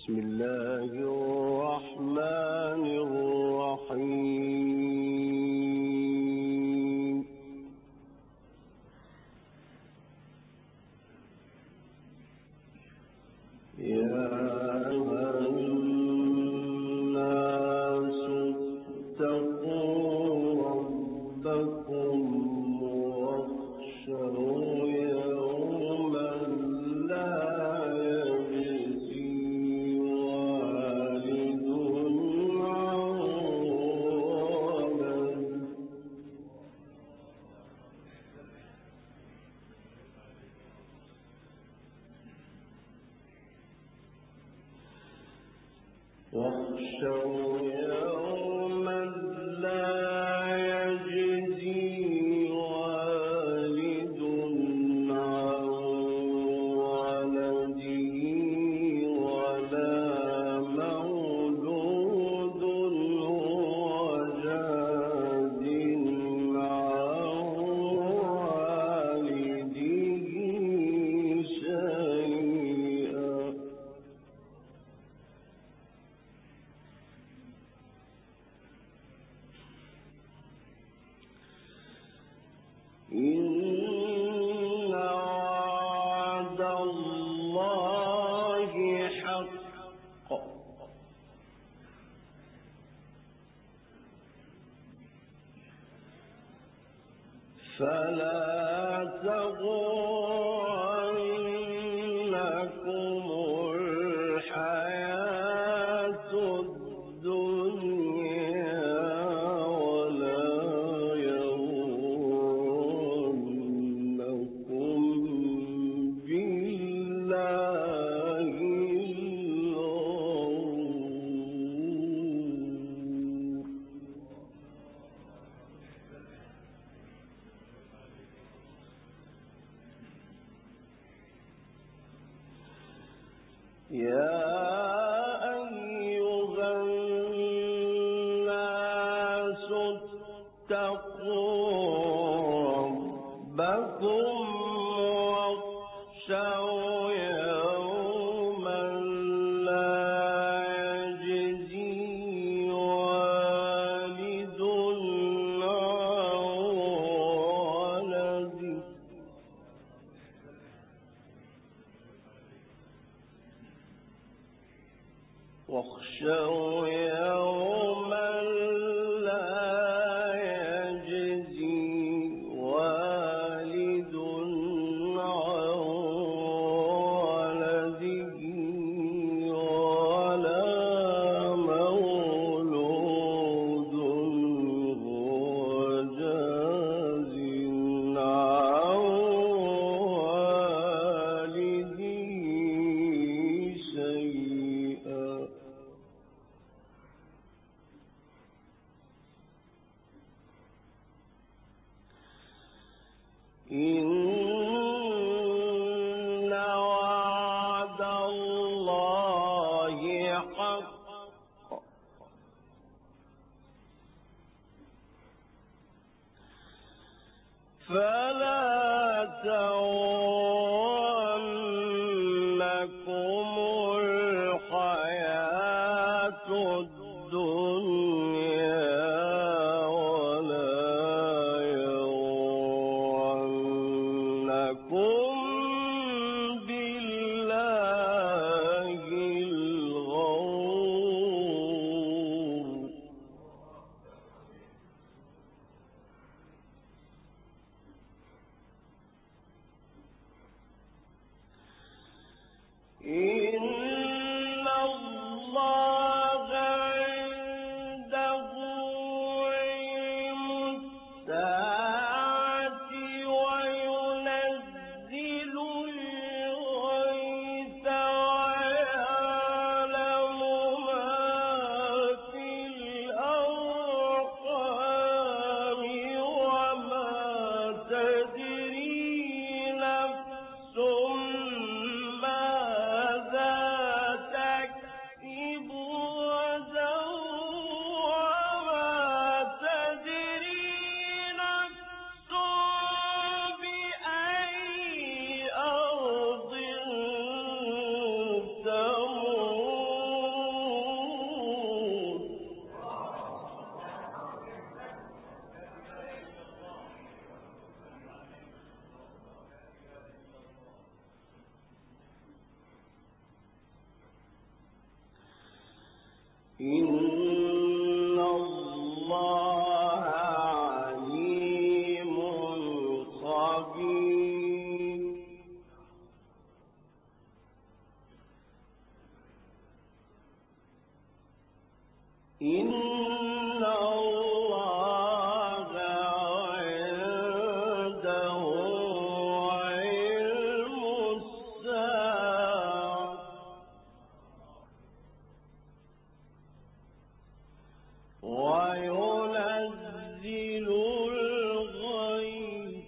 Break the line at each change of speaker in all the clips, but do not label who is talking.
بسم الله الرحمن الرحيم. يا أيها الناس اتقوا ربكم واخشوا يوما لا يجزي والد عن واخشوا يوما لا يجزي والد عن ولده ولا مولود هو جاز عن والده شيئا إن وعد الله حق فلا تغرنكم الحياة الدنيا ولا يغرنكم بالله الغرور. يا أيها الناس اتقوا ربكم واخشوا يوما لا يجزي والد عن ولده واخشوا يوما لا يجزي والد عن ولده ولا مولود هو جاز عن والده شيئا. إن وعد الله حق فلا تغرنكم الحياة الدنيا ولا يغرنكم بالله الغرور. إن إن الله عليم خبير إن الله عنده علم الساعة وينزل الغيث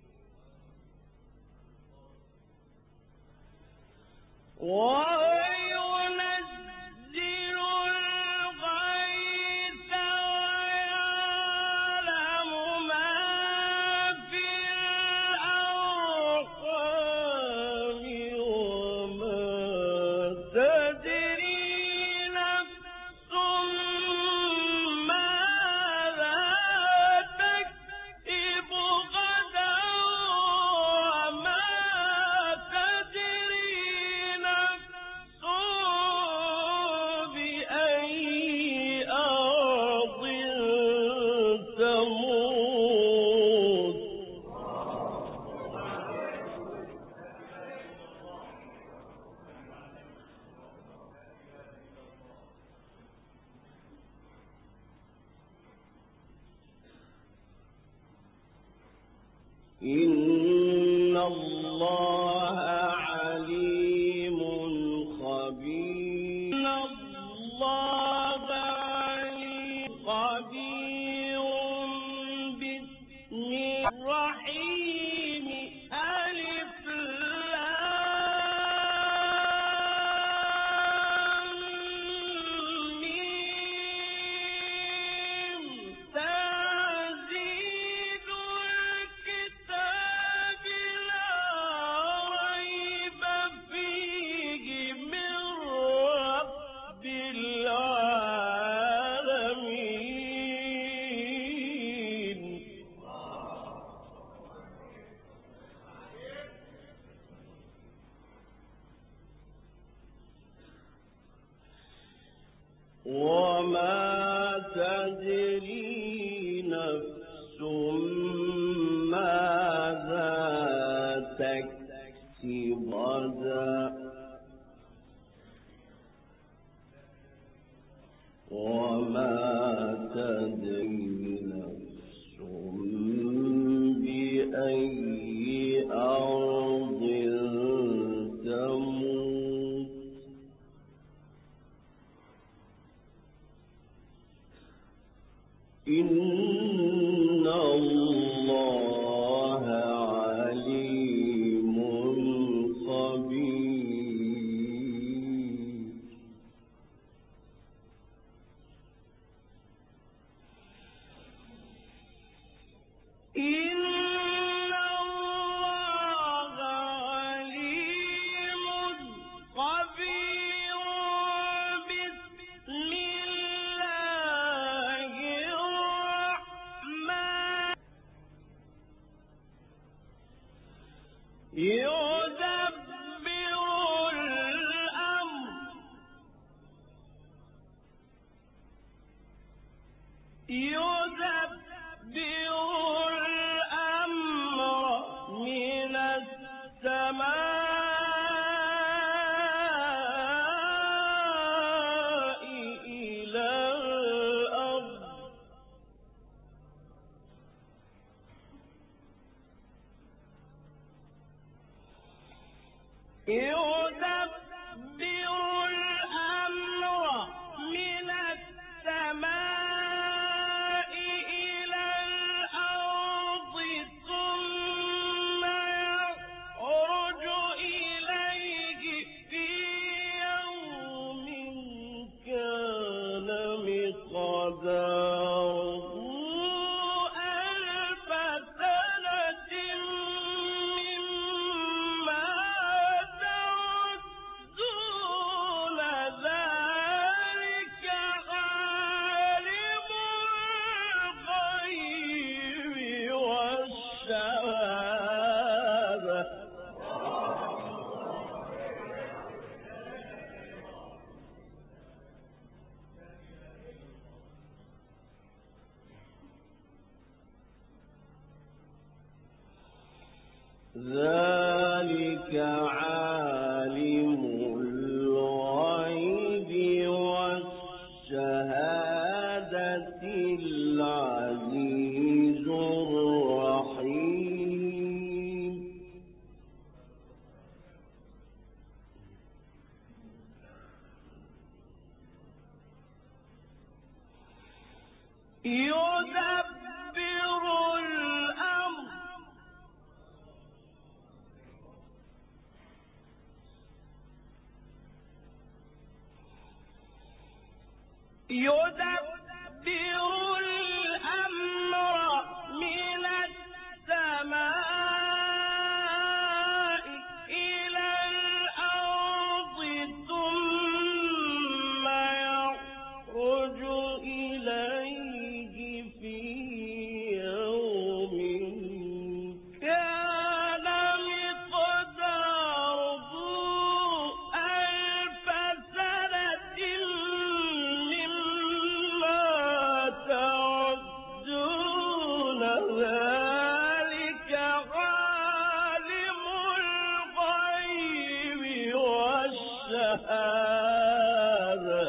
ويعلم ما في الأرحام وما تدري نفس ماذا تكسب غدا وما تدري نفس بأي أرض تموت إن الله عليم خبير إن الله عليم خبير بسم الرحيم ألف لام ميم تنزيل الكتاب لا ريب فيه من رب العالمين وما تدري نفس ماذا تكسب غدا وما تدري نفس بأي أرض تموت إن الله عليم خبير إن الله عليم خبير بسم الله الرحمن يدبر الأمر من السماء إلى الأرض يدبر الأمر من السماء إلى الأرض ثم يعرج إليه في يوم كان مقداره ألف سنة مما تعدون ذلك عالم الغيب والشهادة ذلك عالم الغيب والشهادة العزيز الرحيم يدبر الأمر من السماء إلى الأرض ثم يخرج إليه في يوم كان مقداره 1000 سنة مما تعدون ذلك عالم الغيب والشهادة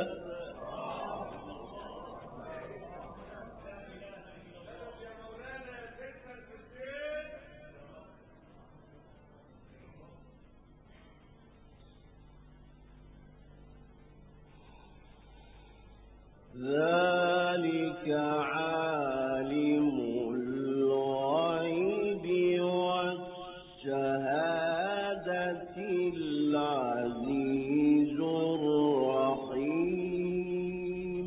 ذلك عالم الغيب والشهادة العزيز الرحيم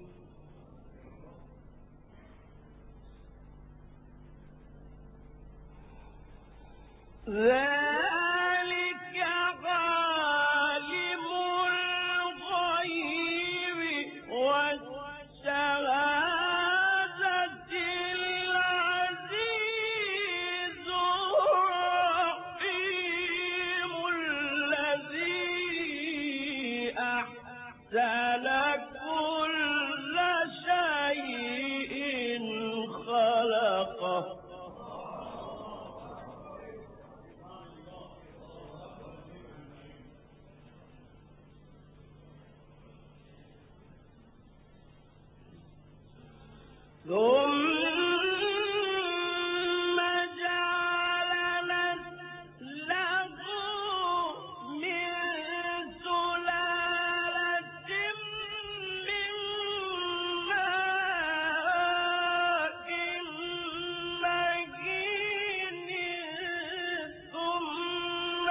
ذلك عالم الغيب والشهادة العزيز الرحيم الذي أحسن كل شيء خلقه ثم جعل له من سلالة من ماء مهين ثم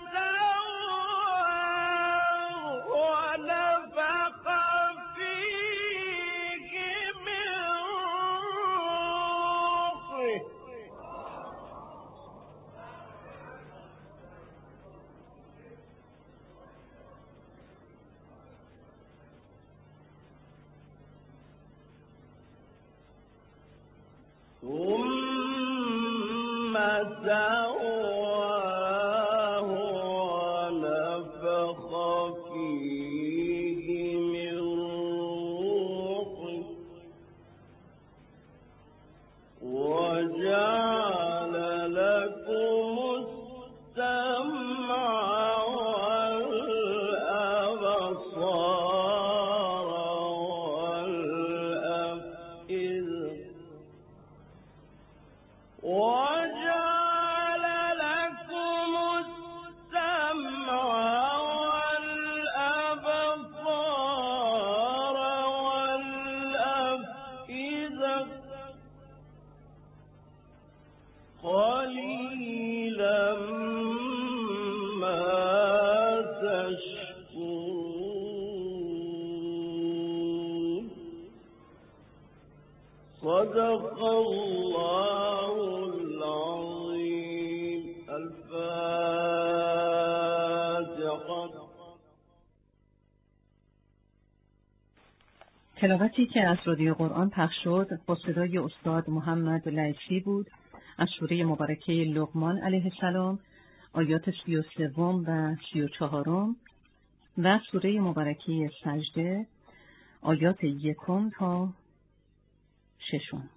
سواه ونفخ فيه من روحه ثم سواه ونفخ فيه من روحه وجعل لكم السمع والأبصار والأفئدة وجعل لكم السمع والأبصار والأفئدة قليلا ما تشكرون صدق الله العظيم الفاتحة.
تلاوتی که از رادیو قرآن پخش شد با صدای استاد محمد لیثی بود از سوره مبارکه لقمان علیه السلام آیات 33 و 34 و سوره مبارکه سجده آیات 1 تا 6.